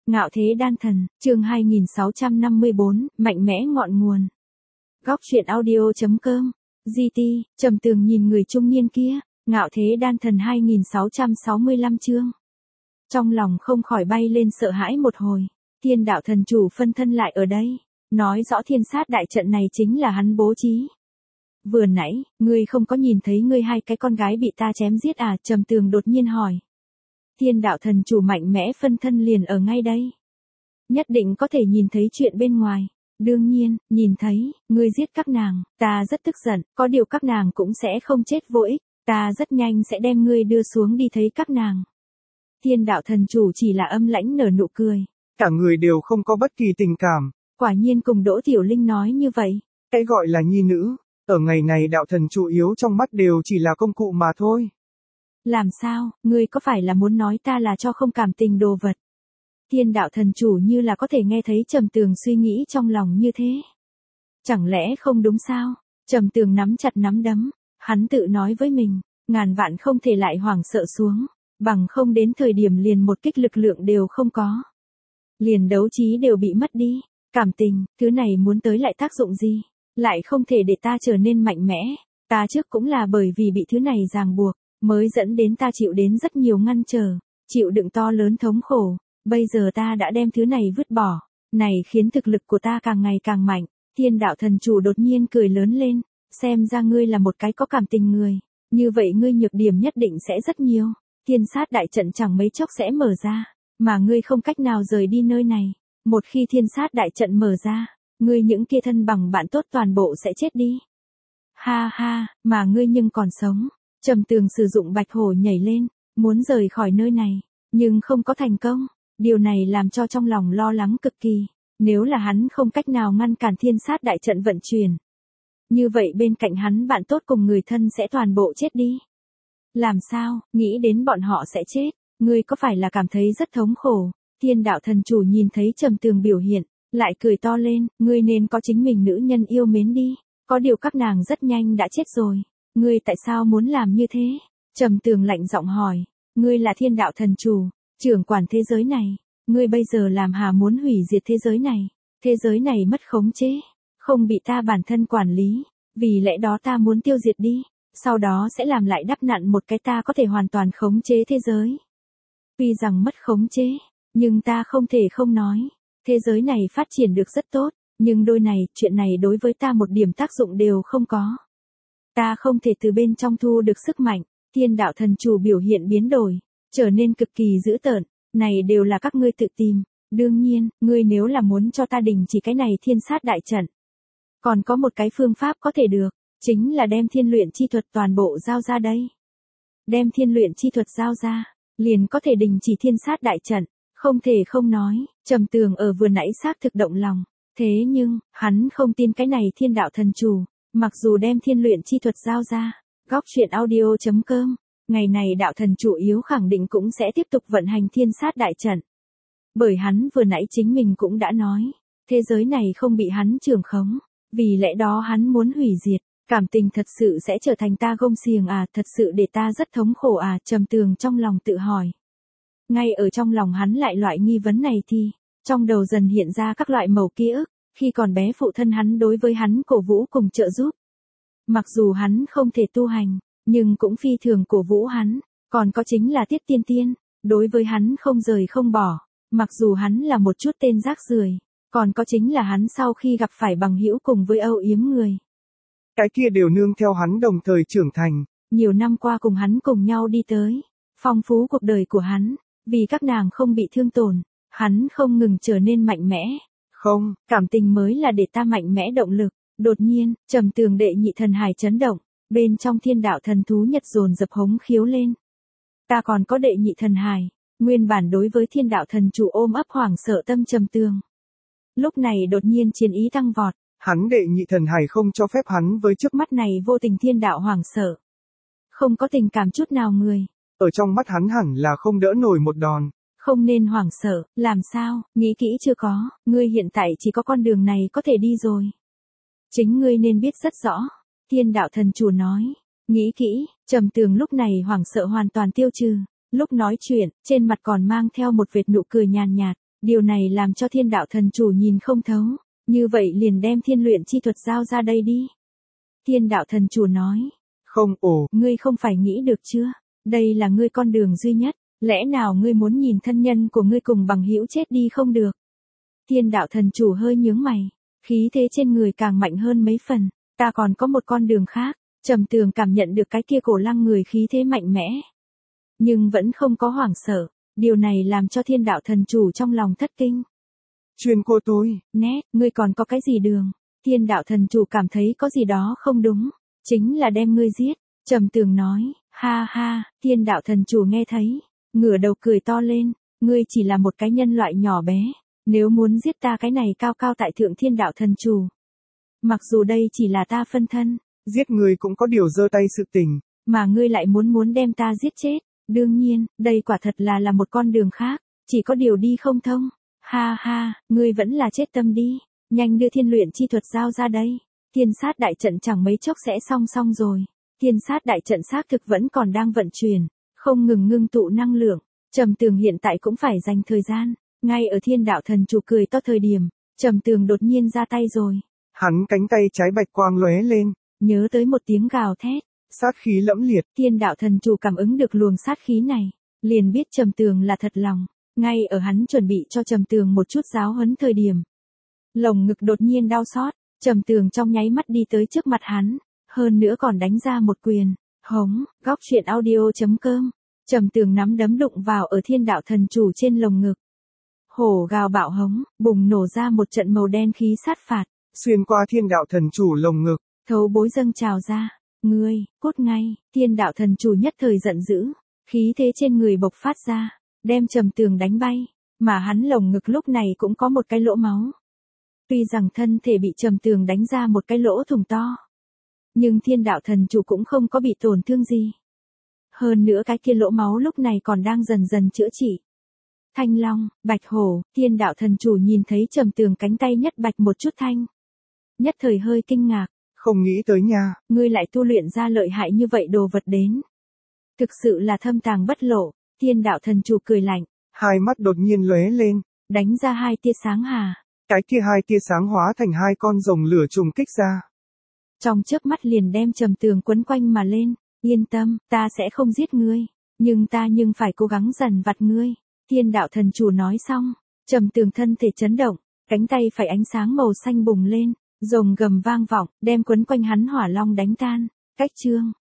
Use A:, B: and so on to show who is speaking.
A: Ngạo thế đan thần, chương 2654, mạnh mẽ ngọn nguồn. Góc truyện audio.com, GT, Trầm Tường nhìn người trung niên kia, ngạo thế đan thần 2665 chương. Trong lòng không khỏi bay lên sợ hãi một hồi, thiên đạo thần chủ phân thân lại ở đây, nói rõ thiên sát đại trận này chính là hắn bố trí. Vừa nãy, ngươi không có nhìn thấy ngươi hai cái con gái bị ta chém giết à? Trầm Tường đột nhiên hỏi. Thiên đạo thần chủ mạnh mẽ phân thân liền ở ngay đây. Nhất định có thể nhìn thấy chuyện bên ngoài. Đương nhiên, nhìn thấy, ngươi giết các nàng, ta rất tức giận, có điều các nàng cũng sẽ không chết vô ích, ta rất nhanh sẽ đem ngươi đưa xuống đi thấy các nàng. Thiên đạo thần chủ chỉ là âm lãnh nở nụ cười.
B: Cả người đều không có bất kỳ tình cảm.
A: Quả nhiên cùng Đỗ Tiểu Linh nói như vậy.
B: Cái gọi là nhi nữ, ở ngày này đạo thần chủ yếu trong mắt đều chỉ là công cụ mà thôi.
A: Làm sao, ngươi có phải là muốn nói ta là cho không cảm tình đồ vật? Thiên đạo thần chủ như là có thể nghe thấy Trầm Tường suy nghĩ trong lòng như thế. Chẳng lẽ không đúng sao? Trầm Tường nắm chặt nắm đấm, hắn tự nói với mình, ngàn vạn không thể lại hoảng sợ xuống, bằng không đến thời điểm liền một kích lực lượng đều không có. Liền đấu trí đều bị mất đi, cảm tình, thứ này muốn tới lại tác dụng gì? Lại không thể để ta trở nên mạnh mẽ, ta trước cũng là bởi vì bị thứ này ràng buộc, mới dẫn đến ta chịu đến rất nhiều ngăn trở, chịu đựng to lớn thống khổ, bây giờ ta đã đem thứ này vứt bỏ, này khiến thực lực của ta càng ngày càng mạnh. Thiên đạo thần chủ đột nhiên cười lớn lên, xem ra ngươi là một cái có cảm tình người, như vậy ngươi nhược điểm nhất định sẽ rất nhiều, thiên sát đại trận chẳng mấy chốc sẽ mở ra, mà ngươi không cách nào rời đi nơi này, một khi thiên sát đại trận mở ra, ngươi những kia thân bằng bạn tốt toàn bộ sẽ chết đi. Ha ha, mà ngươi nhưng còn sống. Trầm Tường sử dụng bạch hổ nhảy lên, muốn rời khỏi nơi này, nhưng không có thành công. Điều này làm cho trong lòng lo lắng cực kỳ, nếu là hắn không cách nào ngăn cản thiên sát đại trận vận chuyển. Như vậy bên cạnh hắn bạn tốt cùng người thân sẽ toàn bộ chết đi. Làm sao, nghĩ đến bọn họ sẽ chết, ngươi có phải là cảm thấy rất thống khổ? Thiên đạo thần chủ nhìn thấy Trầm Tường biểu hiện, lại cười to lên, ngươi nên có chính mình nữ nhân yêu mến đi, có điều các nàng rất nhanh đã chết rồi. Ngươi tại sao muốn làm như thế? Trầm Tường lạnh giọng hỏi, ngươi là thiên đạo thần chủ, trưởng quản thế giới này, ngươi bây giờ làm hà muốn hủy diệt thế giới này mất khống chế, không bị ta bản thân quản lý, vì lẽ đó ta muốn tiêu diệt đi, sau đó sẽ làm lại đắp nặn một cái ta có thể hoàn toàn khống chế thế giới. Tuy rằng mất khống chế, nhưng ta không thể không nói, thế giới này phát triển được rất tốt, nhưng chuyện này đối với ta một điểm tác dụng đều không có. Ta không thể từ bên trong thu được sức mạnh. Thiên đạo thần chủ biểu hiện biến đổi, trở nên cực kỳ dữ tợn, này đều là các ngươi tự tìm, đương nhiên, ngươi nếu là muốn cho ta đình chỉ cái này thiên sát đại trận. Còn có một cái phương pháp có thể được, chính là đem thiên luyện chi thuật toàn bộ giao ra đây. Đem thiên luyện chi thuật giao ra, liền có thể đình chỉ thiên sát đại trận, không thể không nói, Trầm Tường ở vừa nãy xác thực động lòng, thế nhưng, hắn không tin cái này thiên đạo thần chủ. Mặc dù đem thiên luyện chi thuật giao ra, góc truyện audio.com, ngày này đạo thần chủ yếu khẳng định cũng sẽ tiếp tục vận hành thiên sát đại trận. Bởi hắn vừa nãy chính mình cũng đã nói, thế giới này không bị hắn trưởng khống, vì lẽ đó hắn muốn hủy diệt, cảm tình thật sự sẽ trở thành ta gông xiềng à, thật sự để ta rất thống khổ à? Trầm Tường trong lòng tự hỏi. Ngay ở trong lòng hắn lại loại nghi vấn này thì, trong đầu dần hiện ra các loại mẩu ký ức. Khi còn bé phụ thân hắn đối với hắn cổ vũ cùng trợ giúp. Mặc dù hắn không thể tu hành, nhưng cũng phi thường cổ vũ hắn, còn có chính là Tiết Tiên Tiên, đối với hắn không rời không bỏ, mặc dù hắn là một chút tên rác rưởi, còn có chính là hắn sau khi gặp phải bằng hữu cùng với âu yếm người.
B: Cái kia đều nương theo hắn đồng thời trưởng thành.
A: Nhiều năm qua cùng hắn cùng nhau đi tới, phong phú cuộc đời của hắn, vì các nàng không bị thương tổn, hắn không ngừng trở nên mạnh mẽ. Không, cảm tình mới là để ta mạnh mẽ động lực. Đột nhiên, Trầm Tường đệ nhị thần hài chấn động, bên trong thiên đạo thần thú nhật dồn dập hống khiếu lên. Ta còn có đệ nhị thần hài, nguyên bản đối với thiên đạo thần chủ ôm ấp hoảng sợ tâm Trầm Tường. Lúc này đột nhiên chiến ý tăng vọt.
B: Hắn đệ nhị thần hài không cho phép hắn với trước
A: mắt này vô tình thiên đạo hoảng sợ. Không có tình cảm chút nào người.
B: Ở trong mắt hắn hẳn là không đỡ nổi một đòn.
A: Không nên hoảng sợ, làm sao, nghĩ kỹ chưa có, ngươi hiện tại chỉ có con đường này có thể đi rồi. Chính ngươi nên biết rất rõ, thiên đạo thần chủ nói, nghĩ kỹ, Trầm Tường lúc này hoảng sợ hoàn toàn tiêu trừ, lúc nói chuyện, trên mặt còn mang theo một vệt nụ cười nhàn nhạt, Điều này làm cho thiên đạo thần chủ nhìn không thấu, như vậy liền đem thiên luyện chi thuật giao ra đây đi. Thiên đạo thần chủ nói,
B: không,
A: ngươi không phải nghĩ được chưa, đây là ngươi con đường duy nhất, lẽ nào ngươi muốn nhìn thân nhân của ngươi cùng bằng hữu chết đi không được. Thiên đạo thần chủ hơi nhướng mày, khí thế trên người càng mạnh hơn mấy phần, ta còn có một con đường khác. Trầm Tường cảm nhận được cái kia cổ lăng người khí thế mạnh mẽ, nhưng vẫn không có hoảng sợ, điều này làm cho thiên đạo thần chủ trong lòng thất kinh.
B: Chuyên cô tôi,
A: Nét, ngươi còn có cái gì đường? Thiên đạo thần chủ cảm thấy có gì đó không đúng, chính là đem ngươi giết. Trầm Tường nói, ha ha, thiên đạo thần chủ nghe thấy, ngửa đầu cười to lên, ngươi chỉ là một cái nhân loại nhỏ bé, nếu muốn giết ta cái này cao cao tại thượng thiên đạo thần chủ. Mặc dù đây chỉ là ta phân thân,
B: giết người cũng có điều giơ tay sự tình.
A: Mà ngươi lại muốn đem ta giết chết, đương nhiên, đây quả thật là một con đường khác, chỉ có điều đi không thông. Ha ha, ngươi vẫn là chết tâm đi, nhanh đưa thiên luyện chi thuật giao ra đây. Thiên sát đại trận chẳng mấy chốc sẽ xong rồi. Thiên sát đại trận xác thực vẫn còn đang vận chuyển, không ngừng ngưng tụ năng lượng. Trầm Tường hiện tại cũng phải dành thời gian, ngay ở thiên đạo thần chủ cười to thời điểm, Trầm Tường đột nhiên ra tay rồi.
B: Hắn cánh tay trái bạch quang lóe lên,
A: nhớ tới một tiếng gào thét,
B: sát khí lẫm liệt.
A: Thiên đạo thần chủ cảm ứng được luồng sát khí này, liền biết Trầm Tường là thật lòng, ngay ở hắn chuẩn bị cho Trầm Tường một chút giáo huấn thời điểm. Lồng ngực đột nhiên đau xót, Trầm Tường trong nháy mắt đi tới trước mặt hắn, hơn nữa còn đánh ra một quyền. Hống, góc truyện audio.com. Trầm Tường nắm đấm đụng vào ở thiên đạo thần chủ trên lồng ngực. Hổ gào bạo hống, bùng nổ ra một trận màu đen khí sát phạt,
B: xuyên qua thiên đạo thần chủ lồng ngực.
A: Thấu bối dâng trào ra, ngươi, cút ngay. Thiên đạo thần chủ nhất thời giận dữ, khí thế trên người bộc phát ra, đem Trầm Tường đánh bay, mà hắn lồng ngực lúc này cũng có một cái lỗ máu. Tuy rằng thân thể bị Trầm Tường đánh ra một cái lỗ thủng to, nhưng thiên đạo thần chủ cũng không có bị tổn thương gì. Hơn nữa cái kia lỗ máu lúc này còn đang dần dần chữa trị. Thanh long, bạch hổ, thiên đạo thần chủ nhìn thấy Trầm Tường cánh tay nhất bạch một chút thanh. Nhất thời hơi kinh ngạc.
B: Không nghĩ tới nha.
A: Ngươi lại tu luyện ra lợi hại như vậy đồ vật đến. Thực sự là thâm tàng bất lộ, thiên đạo thần chủ cười lạnh.
B: Hai mắt đột nhiên lóe lên.
A: Đánh ra hai tia sáng hà.
B: Cái kia hai tia sáng hóa thành hai con rồng lửa trùng kích ra.
A: Trong chớp mắt liền đem Trầm Tường quấn quanh mà lên. Yên tâm, ta sẽ không giết ngươi, nhưng ta phải cố gắng dằn vặt ngươi. Thiên đạo thần chủ nói xong, Trầm Tường thân thể chấn động, cánh tay phải ánh sáng màu xanh bùng lên, rồng gầm vang vọng, đem quấn quanh hắn hỏa long đánh tan. Cách chương